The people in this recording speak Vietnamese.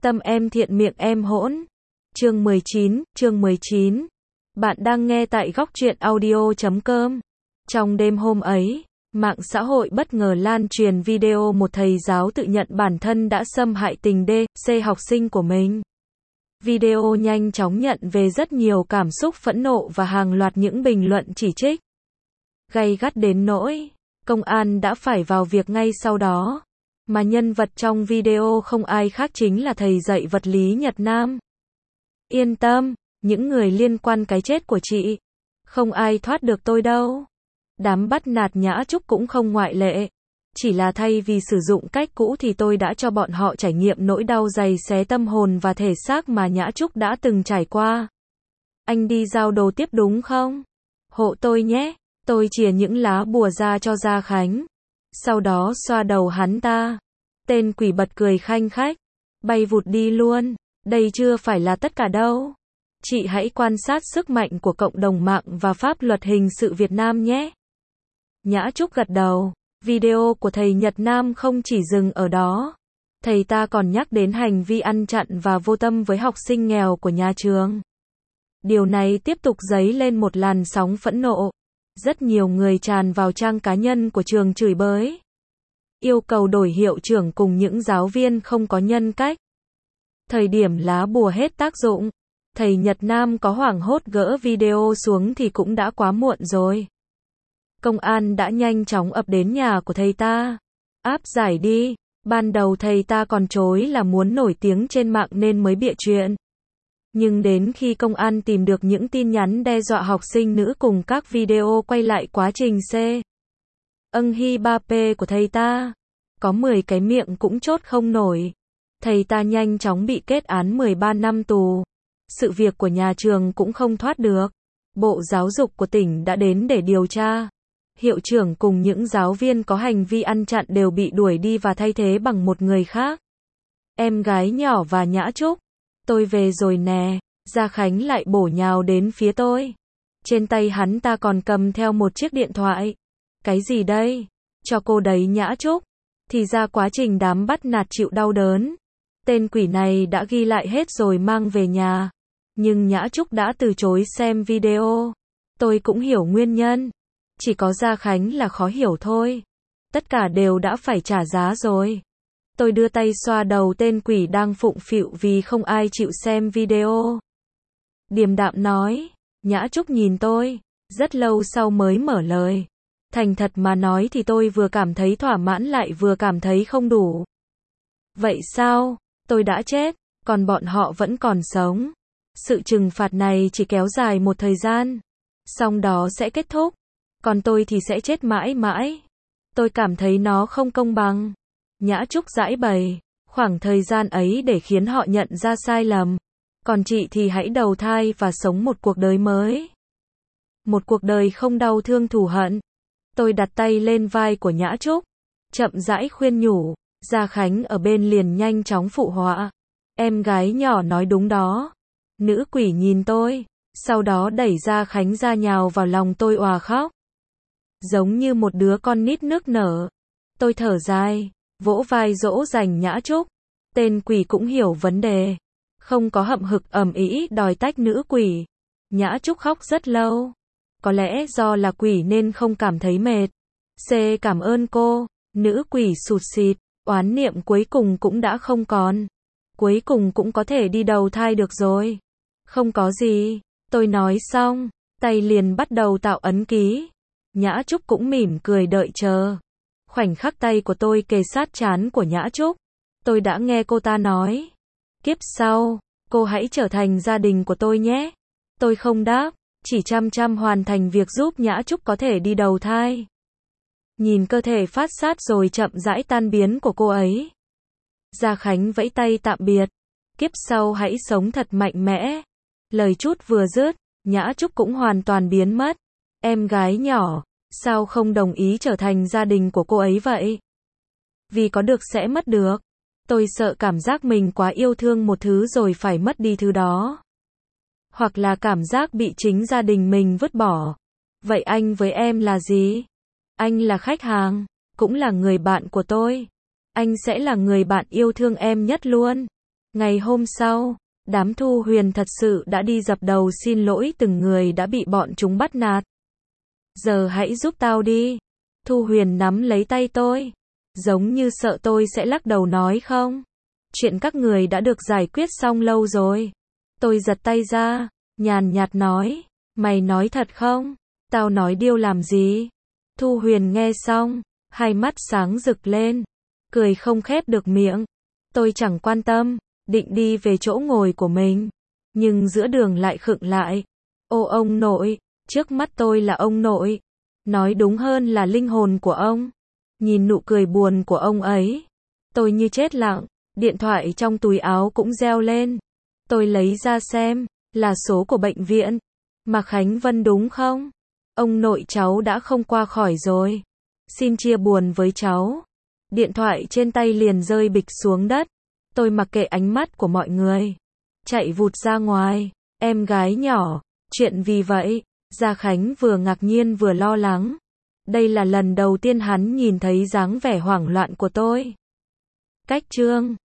Tâm em thiện miệng em hỗn. Chương 19. Bạn đang nghe tại góc truyện audio.com. Trong đêm hôm ấy, mạng xã hội bất ngờ lan truyền video một thầy giáo tự nhận bản thân đã xâm hại tình D.C học sinh của mình. Video nhanh chóng nhận về rất nhiều cảm xúc phẫn nộ và hàng loạt những bình luận chỉ trích. Gay gắt đến nỗi, công an đã phải vào việc ngay sau đó. Mà nhân vật trong video không ai khác chính là thầy dạy vật lý Nhật Nam. Yên tâm, những người liên quan cái chết của chị, không ai thoát được tôi đâu. Đám bắt nạt Nhã Trúc cũng không ngoại lệ. Chỉ là thay vì sử dụng cách cũ thì tôi đã cho bọn họ trải nghiệm nỗi đau giày xé tâm hồn và thể xác mà Nhã Trúc đã từng trải qua. Anh đi giao đồ tiếp đúng không? Hộ tôi nhé. Tôi chìa những lá bùa ra cho Gia Khánh. Sau đó xoa đầu hắn ta. Tên quỷ bật cười khanh khách. Bay vụt đi luôn. Đây chưa phải là tất cả đâu. Chị hãy quan sát sức mạnh của cộng đồng mạng và pháp luật hình sự Việt Nam nhé. Nhã Trúc gật đầu. Video của thầy Nhật Nam không chỉ dừng ở đó. Thầy ta còn nhắc đến hành vi ăn chặn và vô tâm với học sinh nghèo của nhà trường. Điều này tiếp tục dấy lên một làn sóng phẫn nộ. Rất nhiều người tràn vào trang cá nhân của trường chửi bới. Yêu cầu đổi hiệu trưởng cùng những giáo viên không có nhân cách. Thời điểm lá bùa hết tác dụng, thầy Nhật Nam có hoảng hốt gỡ video xuống thì cũng đã quá muộn rồi. Công an đã nhanh chóng ập đến nhà của thầy ta. Áp giải đi. Ban đầu thầy ta còn chối là muốn nổi tiếng trên mạng nên mới bịa chuyện. Nhưng đến khi công an tìm được những tin nhắn đe dọa học sinh nữ cùng các video quay lại quá trình Hi 3P của thầy ta, có 10 cái miệng cũng chốt không nổi. Thầy ta nhanh chóng bị kết án 13 năm tù. Sự việc của nhà trường cũng không thoát được. Bộ Giáo dục của tỉnh đã đến để điều tra. Hiệu trưởng cùng những giáo viên có hành vi ăn chặn đều bị đuổi đi và thay thế bằng một người khác. Em gái nhỏ và Nhã Trúc. Tôi về rồi nè. Gia Khánh lại bổ nhào đến phía tôi. Trên tay hắn ta còn cầm theo một chiếc điện thoại. Cái gì đây? Cho cô đấy Nhã Trúc. Thì ra quá trình đám bắt nạt chịu đau đớn. Tên quỷ này đã ghi lại hết rồi mang về nhà. Nhưng Nhã Trúc đã từ chối xem video. Tôi cũng hiểu nguyên nhân. Chỉ có Gia Khánh là khó hiểu thôi. Tất cả đều đã phải trả giá rồi. Tôi đưa tay xoa đầu tên quỷ đang phụng phịu vì không ai chịu xem video. Điềm đạm nói. Nhã Trúc nhìn tôi. Rất lâu sau mới mở lời. Thành thật mà nói thì tôi vừa cảm thấy thỏa mãn lại vừa cảm thấy không đủ. Vậy sao? Tôi đã chết, còn bọn họ vẫn còn sống. Sự trừng phạt này chỉ kéo dài một thời gian. Xong đó sẽ kết thúc. Còn tôi thì sẽ chết mãi mãi. Tôi cảm thấy nó không công bằng. Nhã Trúc giãi bày. Khoảng thời gian ấy để khiến họ nhận ra sai lầm. Còn chị thì hãy đầu thai và sống một cuộc đời mới. Một cuộc đời không đau thương thù hận. Tôi đặt tay lên vai của Nhã Trúc. Chậm rãi khuyên nhủ. Gia Khánh ở bên liền nhanh chóng phụ họa. Em gái nhỏ nói đúng đó. Nữ quỷ nhìn tôi. Sau đó đẩy Gia Khánh ra nhào vào lòng tôi òa khóc. Giống như một đứa con nít nức nở. Tôi thở dài. Vỗ vai dỗ dành Nhã Trúc. Tên quỷ cũng hiểu vấn đề. Không có hậm hực ầm ĩ đòi tách nữ quỷ. Nhã Trúc khóc rất lâu. Có lẽ do là quỷ nên không cảm thấy mệt. Cảm ơn cô. Nữ quỷ sụt sịt. Oán niệm cuối cùng cũng đã không còn. Cuối cùng cũng có thể đi đầu thai được rồi. Không có gì. Tôi nói xong. Tay liền bắt đầu tạo ấn ký. Nhã Trúc cũng mỉm cười đợi chờ. Khoảnh khắc tay của tôi kề sát trán của Nhã Trúc. Tôi đã nghe cô ta nói. Kiếp sau, cô hãy trở thành gia đình của tôi nhé. Tôi không đáp. Chỉ chăm chăm hoàn thành việc giúp Nhã Trúc có thể đi đầu thai. Nhìn cơ thể phát sát rồi chậm rãi tan biến của cô ấy. Gia Khánh vẫy tay tạm biệt. Kiếp sau hãy sống thật mạnh mẽ. Lời chút vừa dứt, Nhã Trúc cũng hoàn toàn biến mất. Em gái nhỏ, sao không đồng ý trở thành gia đình của cô ấy vậy? Vì có được sẽ mất được. Tôi sợ cảm giác mình quá yêu thương một thứ rồi phải mất đi thứ đó. Hoặc là cảm giác bị chính gia đình mình vứt bỏ. Vậy anh với em là gì? Anh là khách hàng, cũng là người bạn của tôi. Anh sẽ là người bạn yêu thương em nhất luôn. Ngày hôm sau, đám Thu Huyền thật sự đã đi dập đầu xin lỗi từng người đã bị bọn chúng bắt nạt. Giờ hãy giúp tao đi. Thu Huyền nắm lấy tay tôi, giống như sợ tôi sẽ lắc đầu nói không. Chuyện các người đã được giải quyết xong lâu rồi. Tôi giật tay ra, nhàn nhạt nói, mày nói thật không? Tao nói điêu làm gì? Thu Huyền nghe xong, hai mắt sáng rực lên, cười không khép được miệng. Tôi chẳng quan tâm, định đi về chỗ ngồi của mình, nhưng giữa đường lại khựng lại. Ô ông nội, trước mắt tôi là ông nội, nói đúng hơn là linh hồn của ông. Nhìn nụ cười buồn của ông ấy, tôi như chết lặng, điện thoại trong túi áo cũng reo lên. Tôi lấy ra xem, là số của bệnh viện. Mạc Khánh Vân đúng không? Ông nội cháu đã không qua khỏi rồi. Xin chia buồn với cháu. Điện thoại trên tay liền rơi bịch xuống đất. Tôi mặc kệ ánh mắt của mọi người, chạy vụt ra ngoài. Em gái nhỏ, chuyện vì vậy? Gia Khánh vừa ngạc nhiên vừa lo lắng. Đây là lần đầu tiên hắn nhìn thấy dáng vẻ hoảng loạn của tôi. Cách chương